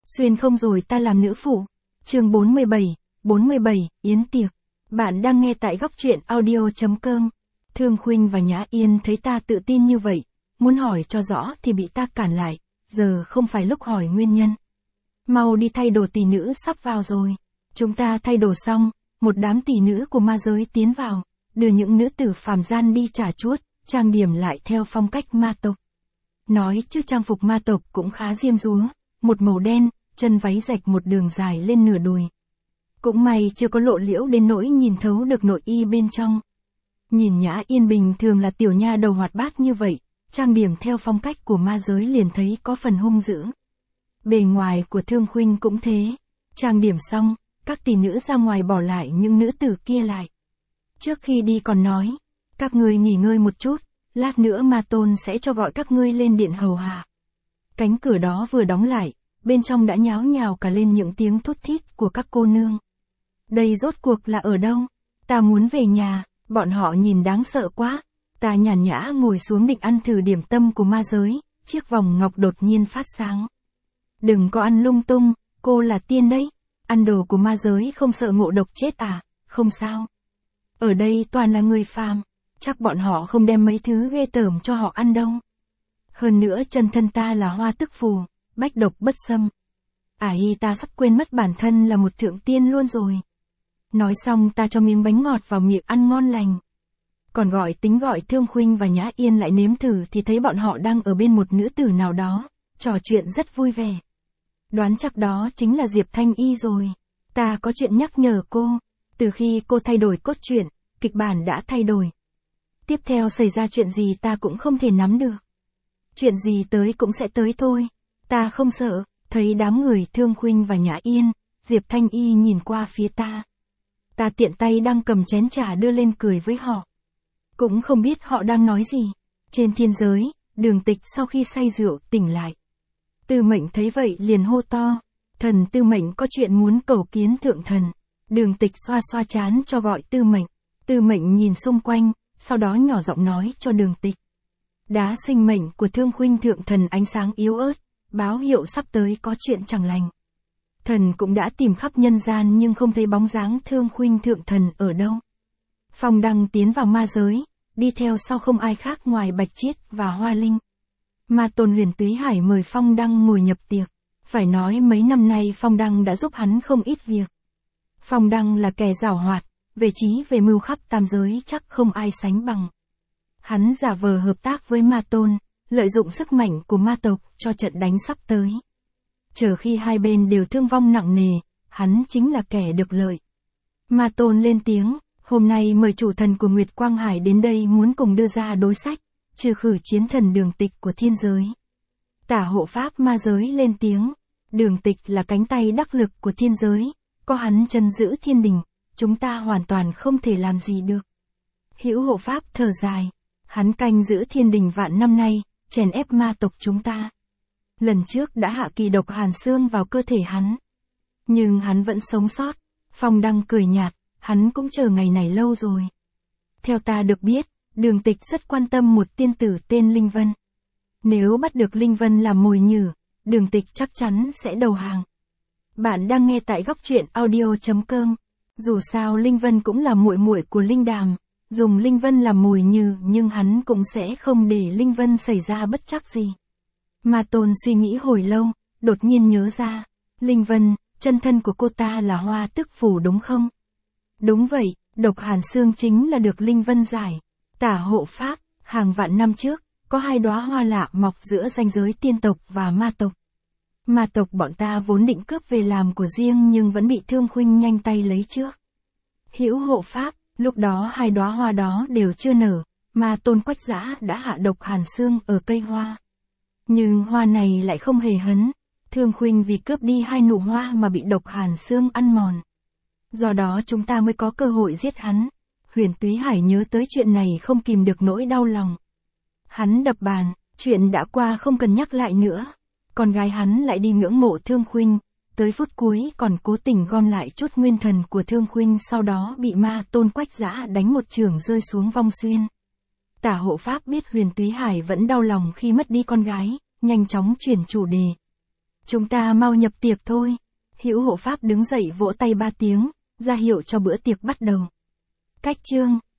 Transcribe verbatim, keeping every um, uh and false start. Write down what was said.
Xuyên không rồi ta làm nữ phụ. Chương bốn mươi bảy, bốn mươi bảy, Yến tiệc. Bạn đang nghe tại góc truyện audio.com. Thương Khuynh và Nhã Yên thấy ta tự tin như vậy, muốn hỏi cho rõ thì bị ta cản lại, giờ không phải lúc hỏi nguyên nhân. Mau đi thay đồ, tỷ nữ sắp vào rồi. Chúng ta thay đồ xong, một đám tỷ nữ của ma giới tiến vào, đưa những nữ tử phàm gian đi trà chuốt, trang điểm lại theo phong cách ma tộc. Nói chứ trang phục ma tộc cũng khá diêm dúa, một màu đen, chân váy rạch một đường dài lên nửa đùi. Cũng may chưa có lộ liễu đến nỗi nhìn thấu được nội y bên trong. Nhìn Nhã Yên bình thường là tiểu nha đầu hoạt bát như vậy, trang điểm theo phong cách của ma giới liền thấy có phần hung dữ. Bề ngoài của Thương Khuynh cũng thế. Trang điểm xong, các tỷ nữ ra ngoài bỏ lại những nữ tử kia lại. Trước khi đi còn nói, các ngươi nghỉ ngơi một chút, lát nữa Ma Tôn sẽ cho gọi các ngươi lên điện hầu hạ. Cánh cửa đó vừa đóng lại, bên trong đã nháo nhào cả lên những tiếng thút thít của các cô nương. Đây rốt cuộc là ở đâu? Ta muốn về nhà, bọn họ nhìn đáng sợ quá. Ta nhàn nhã ngồi xuống định ăn thử điểm tâm của ma giới, chiếc vòng ngọc đột nhiên phát sáng. Đừng có ăn lung tung, cô là tiên đấy. Ăn đồ của ma giới không sợ ngộ độc chết à? Không sao. Ở đây toàn là người phàm, chắc bọn họ không đem mấy thứ ghê tởm cho họ ăn đâu. Hơn nữa chân thân ta là hoa tức phù, bách độc bất xâm. Ải ta sắp quên mất bản thân là một thượng tiên luôn rồi. Nói xong ta cho miếng bánh ngọt vào miệng ăn ngon lành. Còn gọi tính gọi Thương Khuynh và Nhã Yên lại nếm thử thì thấy bọn họ đang ở bên một nữ tử nào đó, trò chuyện rất vui vẻ. Đoán chắc đó chính là Diệp Thanh Y rồi. Ta có chuyện nhắc nhở cô, từ khi cô thay đổi cốt truyện, kịch bản đã thay đổi. Tiếp theo xảy ra chuyện gì ta cũng không thể nắm được. Chuyện gì tới cũng sẽ tới thôi. Ta không sợ. Thấy đám người Thương Khuynh và Nhã Yên, Diệp Thanh Y nhìn qua phía ta. Ta tiện tay đang cầm chén trà đưa lên cười với họ. Cũng không biết họ đang nói gì. Trên thiên giới, Đường Tịch sau khi say rượu tỉnh lại. Tư Mệnh thấy vậy liền hô to. Thần Tư Mệnh có chuyện muốn cầu kiến thượng thần. Đường Tịch xoa xoa trán cho gọi Tư Mệnh. Tư Mệnh nhìn xung quanh, sau đó nhỏ giọng nói cho Đường Tịch. Đá sinh mệnh của Thương Khuynh thượng thần ánh sáng yếu ớt, báo hiệu sắp tới có chuyện chẳng lành. Thần cũng đã tìm khắp nhân gian nhưng không thấy bóng dáng Thương Khuynh thượng thần ở đâu. Phong Đăng tiến vào ma giới, đi theo sau không ai khác ngoài Bạch Chiết và Hoa Linh. Ma Tôn Huyền Túy Hải mời Phong Đăng ngồi nhập tiệc. Phải nói mấy năm nay Phong Đăng đã giúp hắn không ít việc. Phong Đăng là kẻ giàu hoạt, về trí về mưu khắp tam giới chắc không ai sánh bằng. Hắn giả vờ hợp tác với Ma Tôn, lợi dụng sức mạnh của ma tộc cho trận đánh sắp tới. Chờ khi hai bên đều thương vong nặng nề, hắn chính là kẻ được lợi. Ma Tôn lên tiếng, hôm nay mời chủ thần của Nguyệt Quang Hải đến đây muốn cùng đưa ra đối sách, trừ khử chiến thần Đường Tịch của thiên giới. Tả hộ pháp ma giới lên tiếng, Đường Tịch là cánh tay đắc lực của thiên giới, có hắn chân giữ thiên đình, chúng ta hoàn toàn không thể làm gì được. Hữu hộ pháp thở dài, hắn canh giữ thiên đình vạn năm nay, chèn ép ma tộc chúng ta. Lần trước đã hạ kỳ độc hàn xương vào cơ thể hắn. Nhưng hắn vẫn sống sót. Phong Đăng cười nhạt, hắn cũng chờ ngày này lâu rồi. Theo ta được biết, Đường Tịch rất quan tâm một tiên tử tên Linh Vân. Nếu bắt được Linh Vân làm mồi nhử, Đường Tịch chắc chắn sẽ đầu hàng. Bạn đang nghe tại góc truyện audio.com. Dù sao Linh Vân cũng là muội muội của Linh Đàm. Dùng Linh Vân làm mồi nhử nhưng hắn cũng sẽ không để Linh Vân xảy ra bất trắc gì. Ma Tôn suy nghĩ hồi lâu, đột nhiên nhớ ra. Linh Vân, chân thân của cô ta là hoa tức phù đúng không? Đúng vậy, độc hàn xương chính là được Linh Vân giải. Tả hộ pháp, hàng vạn năm trước, có hai đóa hoa lạ mọc giữa ranh giới tiên tộc và ma tộc. Ma tộc bọn ta vốn định cướp về làm của riêng nhưng vẫn bị Thương Khuynh nhanh tay lấy trước. Hữu hộ pháp, lúc đó hai đóa hoa đó đều chưa nở, Ma Tôn Quách Dã đã hạ độc hàn xương ở cây hoa. Nhưng hoa này lại không hề hấn. Thương Khuynh vì cướp đi hai nụ hoa mà bị độc hàn xương ăn mòn. Do đó chúng ta mới có cơ hội giết hắn. Huyền Túy Hải nhớ tới chuyện này không kìm được nỗi đau lòng. Hắn đập bàn, chuyện đã qua không cần nhắc lại nữa. Con gái hắn lại đi ngưỡng mộ Thương Khuynh, tới phút cuối còn cố tình gom lại chút nguyên thần của Thương Khuynh, sau đó bị Ma Tôn Quách Dã đánh một chưởng rơi xuống vong xuyên. Tả hộ pháp biết Huyền Túy Hải vẫn đau lòng khi mất đi con gái, nhanh chóng chuyển chủ đề. Chúng ta mau nhập tiệc thôi. Hữu hộ pháp đứng dậy vỗ tay ba tiếng, ra hiệu cho bữa tiệc bắt đầu. Cách chương